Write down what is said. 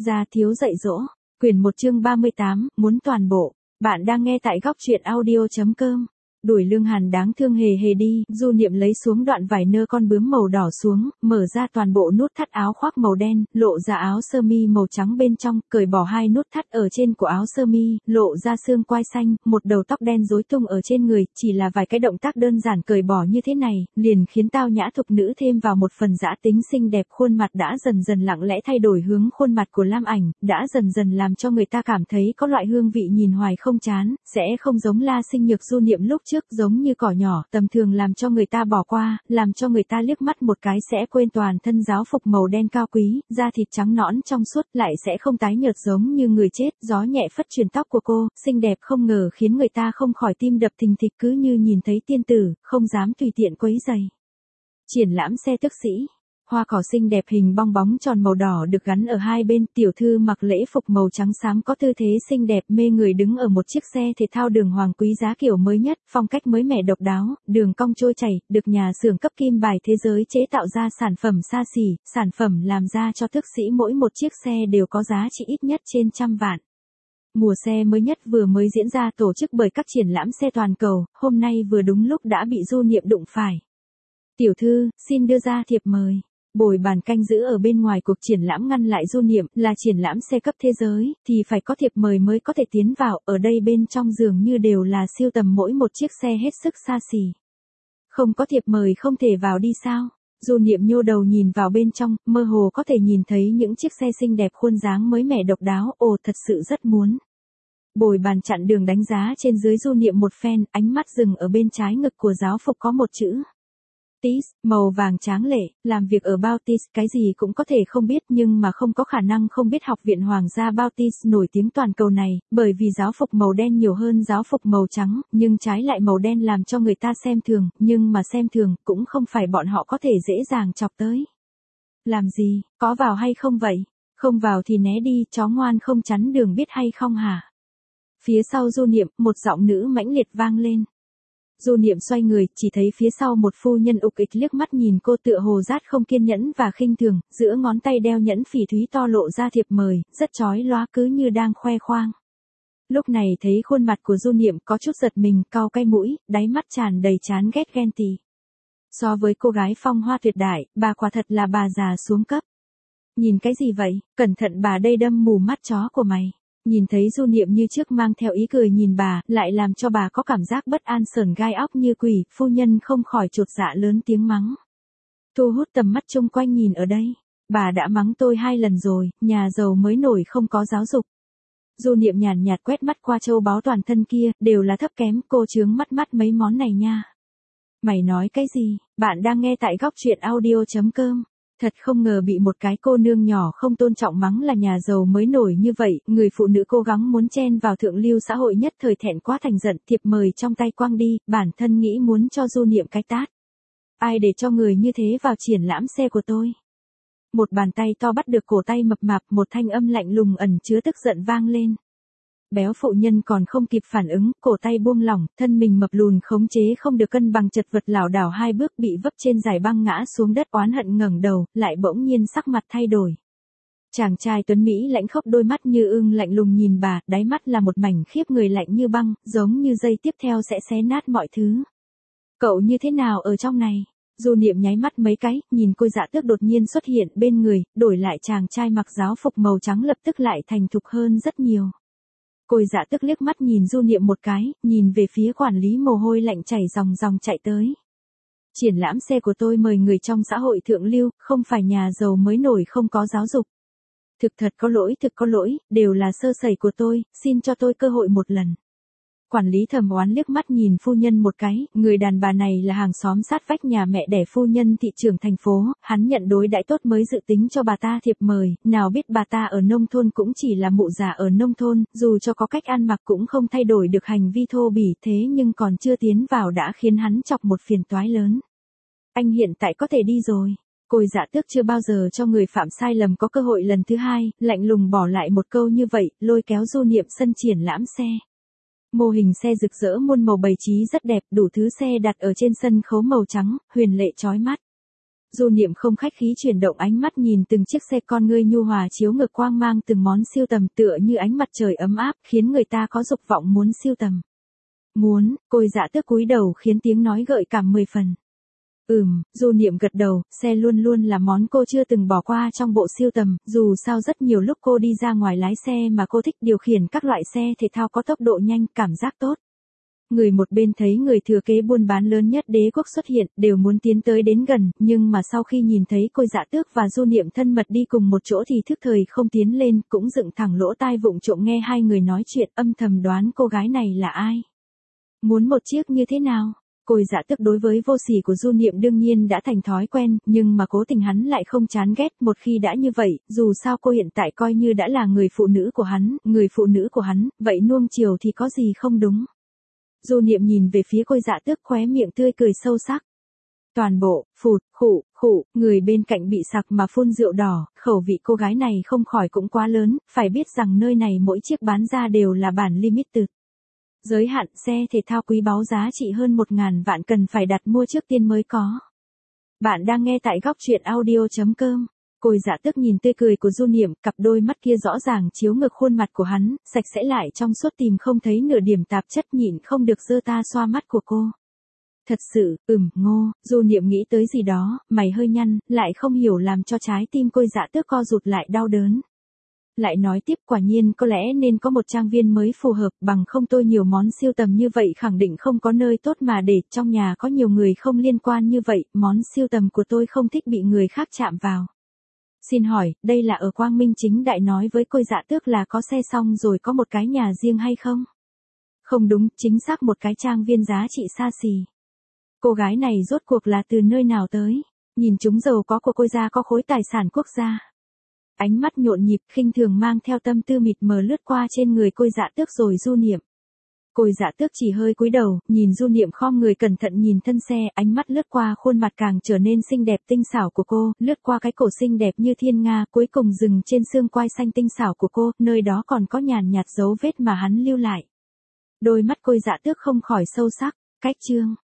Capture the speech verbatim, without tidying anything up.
Gia thiếu dạy dỗ, quyển một chương ba mươi tám, muốn toàn bộ. Bạn đang nghe tại góc truyện audio chấm com. Đuổi Lương Hàn đáng thương hề hề đi, Du Niệm lấy xuống đoạn vải nơ con bướm màu đỏ xuống, mở ra toàn bộ nút thắt áo khoác màu đen, lộ ra áo sơ mi màu trắng bên trong, cởi bỏ hai nút thắt ở trên của áo sơ mi, lộ ra xương quai xanh, một đầu tóc đen rối tung ở trên người, chỉ là vài cái động tác đơn giản cởi bỏ như thế này, liền khiến tao nhã thục nữ thêm vào một phần dã tính xinh đẹp. Khuôn mặt đã dần dần lặng lẽ thay đổi hướng, khuôn mặt của Lam Ảnh đã dần dần làm cho người ta cảm thấy có loại hương vị nhìn hoài không chán, sẽ không giống La Sinh Nhược Du Niệm lúc trước, giống như cỏ nhỏ, tầm thường làm cho người ta bỏ qua, làm cho người ta liếc mắt một cái sẽ quên. Toàn thân giáo phục màu đen cao quý, da thịt trắng nõn trong suốt, lại sẽ không tái nhợt giống như người chết. Gió nhẹ phất truyền tóc của cô, xinh đẹp không ngờ khiến người ta không khỏi tim đập thình thịch, cứ như nhìn thấy tiên tử, không dám tùy tiện quấy rầy. Triển lãm xe tức sĩ. Hoa cỏ xinh đẹp hình bong bóng tròn màu đỏ được gắn ở hai bên, tiểu thư mặc lễ phục màu trắng xám có tư thế xinh đẹp mê người đứng ở một chiếc xe thể thao đường hoàng quý giá kiểu mới nhất, phong cách mới mẻ độc đáo, đường cong trôi chảy, được nhà xưởng cấp kim bài thế giới chế tạo ra sản phẩm xa xỉ, sản phẩm làm ra cho thức sĩ mỗi một chiếc xe đều có giá trị ít nhất trên trăm vạn. Mùa xe mới nhất vừa mới diễn ra tổ chức bởi các triển lãm xe toàn cầu, hôm nay vừa đúng lúc đã bị Du Niệm đụng phải. Tiểu thư, xin đưa ra thiệp mời. Bồi bàn canh giữ ở bên ngoài cuộc triển lãm ngăn lại Du Niệm, là triển lãm xe cấp thế giới, thì phải có thiệp mời mới có thể tiến vào, ở đây bên trong dường như đều là siêu tầm mỗi một chiếc xe hết sức xa xỉ. Không có thiệp mời không thể vào đi sao? Du Niệm nhô đầu nhìn vào bên trong, mơ hồ có thể nhìn thấy những chiếc xe xinh đẹp khuôn dáng mới mẻ độc đáo, ồ thật sự rất muốn. Bồi bàn chặn đường đánh giá trên dưới Du Niệm một phen, ánh mắt dừng ở bên trái ngực của giáo phục có một chữ Tis, màu vàng tráng lệ, làm việc ở Bautis, cái gì cũng có thể không biết nhưng mà không có khả năng không biết học viện Hoàng gia Bautis nổi tiếng toàn cầu này, bởi vì giáo phục màu đen nhiều hơn giáo phục màu trắng, nhưng trái lại màu đen làm cho người ta xem thường, nhưng mà xem thường, cũng không phải bọn họ có thể dễ dàng chọc tới. Làm gì, có vào hay không vậy? Không vào thì né đi, chó ngoan không chắn đường biết hay không hả? Phía sau Du Niệm, một giọng nữ mãnh liệt vang lên. Du Niệm xoay người, chỉ thấy phía sau một phu nhân ục ịch liếc mắt nhìn cô tựa hồ rát không kiên nhẫn và khinh thường, giữa ngón tay đeo nhẫn phỉ thúy to lộ ra thiệp mời, rất chói lóa cứ như đang khoe khoang. Lúc này thấy khuôn mặt của Du Niệm có chút giật mình, cau cay mũi, đáy mắt tràn đầy chán ghét ghen tị. So với cô gái phong hoa tuyệt đại, bà quả thật là bà già xuống cấp. Nhìn cái gì vậy, cẩn thận bà đây đâm mù mắt chó của mày. Nhìn thấy Du Niệm như trước mang theo ý cười nhìn bà, lại làm cho bà có cảm giác bất an sởn gai óc như quỷ, phu nhân không khỏi chột dạ lớn tiếng mắng. Thu hút tầm mắt chung quanh nhìn ở đây. Bà đã mắng tôi hai lần rồi, nhà giàu mới nổi không có giáo dục. Du Niệm nhàn nhạt quét mắt qua châu báu toàn thân kia, đều là thấp kém, cô chướng mắt mắt mấy món này nha. Mày nói cái gì, bạn đang nghe tại góc truyện audio chấm com. Thật không ngờ bị một cái cô nương nhỏ không tôn trọng mắng là nhà giàu mới nổi như vậy, người phụ nữ cố gắng muốn chen vào thượng lưu xã hội nhất thời thẹn quá thành giận, thiệp mời trong tay quăng đi, bản thân nghĩ muốn cho Du Niệm cái tát. Ai để cho người như thế vào triển lãm xe của tôi? Một bàn tay to bắt được cổ tay mập mạp, một thanh âm lạnh lùng ẩn chứa tức giận vang lên. Béo phụ nhân còn không kịp phản ứng, cổ tay buông lỏng, thân mình mập lùn khống chế không được cân bằng chật vật lảo đảo hai bước bị vấp trên giải băng ngã xuống đất, oán hận ngẩng đầu, lại bỗng nhiên sắc mặt thay đổi. Chàng trai tuấn Mỹ lãnh khốc đôi mắt như ưng lạnh lùng nhìn bà, đáy mắt là một mảnh khiếp người lạnh như băng, giống như giây tiếp theo sẽ xé nát mọi thứ. Cậu như thế nào ở trong này? Du Niệm nháy mắt mấy cái, nhìn Côi Dạ Tước đột nhiên xuất hiện bên người, đổi lại chàng trai mặc giáo phục màu trắng lập tức lại thành thục hơn rất nhiều. Côi Dạ Tước liếc mắt nhìn Du Niệm một cái, nhìn về phía quản lý mồ hôi lạnh chảy ròng ròng chạy tới. Triển lãm xe của tôi mời người trong xã hội thượng lưu, không phải nhà giàu mới nổi không có giáo dục. Thực thật có lỗi, thực có lỗi, đều là sơ sẩy của tôi, xin cho tôi cơ hội một lần. Quản lý thầm oán liếc mắt nhìn phu nhân một cái, người đàn bà này là hàng xóm sát vách nhà mẹ đẻ phu nhân thị trưởng thành phố, hắn nhận đối đãi tốt mới dự tính cho bà ta thiệp mời, nào biết bà ta ở nông thôn cũng chỉ là mụ già ở nông thôn, dù cho có cách ăn mặc cũng không thay đổi được hành vi thô bỉ, thế nhưng còn chưa tiến vào đã khiến hắn chọc một phiền toái lớn. Anh hiện tại có thể đi rồi. Côi Dạ Tước chưa bao giờ cho người phạm sai lầm có cơ hội lần thứ hai, lạnh lùng bỏ lại một câu như vậy, lôi kéo Du Niệm sân triển lãm xe. Mô hình xe rực rỡ muôn màu bày trí rất đẹp, đủ thứ xe đặt ở trên sân khấu màu trắng, huyền lệ chói mắt. Du Niệm không khách khí chuyển động ánh mắt nhìn từng chiếc xe, con ngươi nhu hòa chiếu ngược quang mang từng món sưu tầm tựa như ánh mặt trời ấm áp, khiến người ta có dục vọng muốn sưu tầm. Muốn, Côi Dạ Tước cúi đầu khiến tiếng nói gợi cảm mười phần. Ừm, Du Niệm gật đầu, xe luôn luôn là món cô chưa từng bỏ qua trong bộ sưu tầm, dù sao rất nhiều lúc cô đi ra ngoài lái xe mà cô thích điều khiển các loại xe thể thao có tốc độ nhanh, cảm giác tốt. Người một bên thấy người thừa kế buôn bán lớn nhất đế quốc xuất hiện, đều muốn tiến tới đến gần, nhưng mà sau khi nhìn thấy Côi Dạ Tước và Du Niệm thân mật đi cùng một chỗ thì thức thời không tiến lên, cũng dựng thẳng lỗ tai vụng trộm nghe hai người nói chuyện, âm thầm đoán cô gái này là ai. Muốn một chiếc như thế nào? Côi Dạ Tước đối với vô sỉ của Du Niệm đương nhiên đã thành thói quen, nhưng mà cố tình hắn lại không chán ghét, một khi đã như vậy, dù sao cô hiện tại coi như đã là người phụ nữ của hắn, người phụ nữ của hắn, vậy nuông chiều thì có gì không đúng. Du Niệm nhìn về phía Côi Dạ Tước, khóe miệng tươi cười sâu sắc. Toàn bộ, phụt, khụ, khụ, người bên cạnh bị sặc mà phun rượu đỏ, khẩu vị cô gái này không khỏi cũng quá lớn, phải biết rằng nơi này mỗi chiếc bán ra đều là bản limited. Giới hạn xe thể thao quý báu giá trị hơn một ngàn vạn cần phải đặt mua trước tiên mới có. Bạn đang nghe tại góc truyện audio chấm com. Côi Dạ Tước nhìn tươi cười của Du Niệm, cặp đôi mắt kia rõ ràng chiếu ngược khuôn mặt của hắn, sạch sẽ lại trong suốt tìm không thấy nửa điểm tạp chất, nhịn không được giơ ta xoa mắt của cô. Thật sự, ừm, ngô, Du Niệm nghĩ tới gì đó, mày hơi nhăn, lại không hiểu làm cho trái tim Côi Dạ Tước co rụt lại đau đớn. Lại nói tiếp, quả nhiên có lẽ nên có một trang viên mới phù hợp, bằng không tôi nhiều món siêu tầm như vậy khẳng định không có nơi tốt mà để, trong nhà có nhiều người không liên quan như vậy, món siêu tầm của tôi không thích bị người khác chạm vào. Xin hỏi, đây là ở Quang Minh chính đại nói với Côi Dạ Tước là có xe xong rồi có một cái nhà riêng hay không? Không đúng, chính xác một cái trang viên giá trị xa xỉ. Cô gái này rốt cuộc là từ nơi nào tới? Nhìn chúng giàu có của Côi gia có khối tài sản quốc gia. Ánh mắt nhộn nhịp, khinh thường mang theo tâm tư mịt mờ lướt qua trên người Côi Dạ Tước rồi Du Niệm. Côi Dạ Tước chỉ hơi cúi đầu, nhìn Du Niệm khom người cẩn thận nhìn thân xe, ánh mắt lướt qua khuôn mặt càng trở nên xinh đẹp tinh xảo của cô, lướt qua cái cổ xinh đẹp như thiên nga, cuối cùng dừng trên xương quai xanh tinh xảo của cô, nơi đó còn có nhàn nhạt dấu vết mà hắn lưu lại. Đôi mắt Côi Dạ Tước không khỏi sâu sắc, cách chương.